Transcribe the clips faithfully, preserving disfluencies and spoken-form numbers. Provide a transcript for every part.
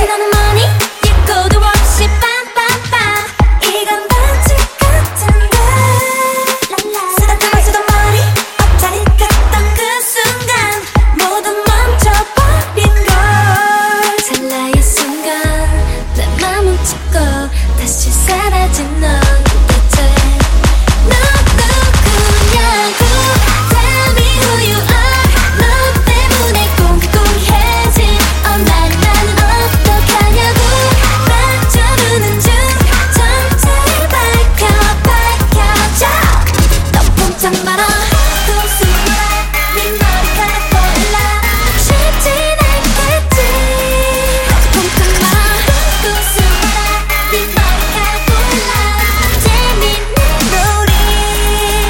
시간은 머니 예고도 없이 빰빰빰 이건 반칙 같은데 쓰다 담아 쓰던 머리 앞자리 갔던 그 순간 모두 멈춰버린 걸 찰나의 순간 내 맘 훔치고 다시 사라진 넌 도대체 넌 누구냐고 Tell me who you are 너 때문에 꽁꽁해진 어 나는 나는 어떡하냐고 빠져드는 중 전체를 밝혀 밝혀줘 넌 꼼짝 마라 웃음으로 네 머리카락 골라 쉽진 않겠지 꼼짝 마라 웃음으로 네 머리카락 골라 재밌는 놀이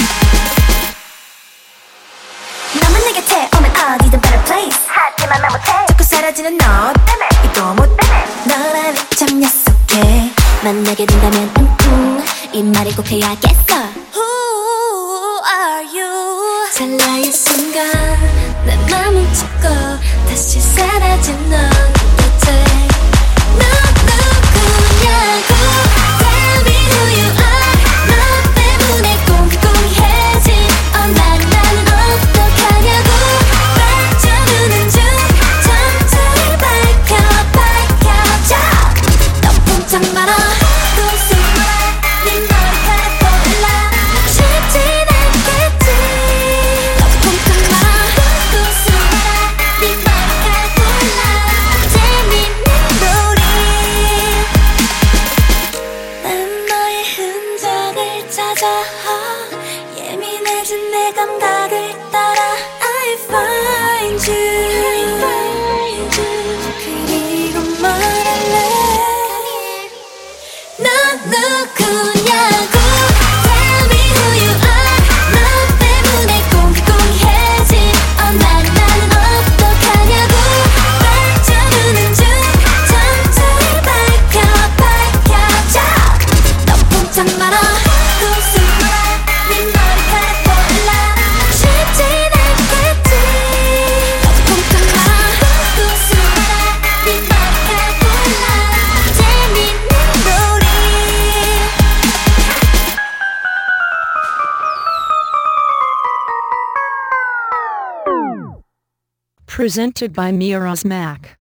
너만 내 곁에 오면 어디든 better place 하지만 나 못해 자꾸 사라지는 너 때문에 이도 못해 너라는 참 약속해 만나게 된다면 응응 이 말이 꼭 해야겠어 Who are you 찰나의 순간 내 맘 훔치고 다시 사라진 넌 도대체 넌 누구냐고 Tell me who you are 너 때문에 꽁꽁해진 어 나는 나는 어떡하냐고 빠져드는 중 전체를 밝혀 밝혀줘 넌 꼼짝 마라 웃음으로 네 머리카락 골라 쉽진 않겠지 넌 꼼짝 마라 웃음으로 네 머리카락 골라 재밌는 놀이 난 너의 흔적을 찾아 예민해진 내 감각을 따라 I find you 그리고 말할래 넌 누구냐고 Tell me who you are 너 때문에 꽁꽁해진 어 나는 나는 어떡하냐고 빠져드는 중 전체를 밝혀 밝혀줘 넌 꼼짝 마라 웃음으로 네 머리카락 골라 쉽진 않겠지 넌 꼼짝 마라 웃음으로 네 머리카락 골라 재밌는 놀이 Presented by Miraz Mac.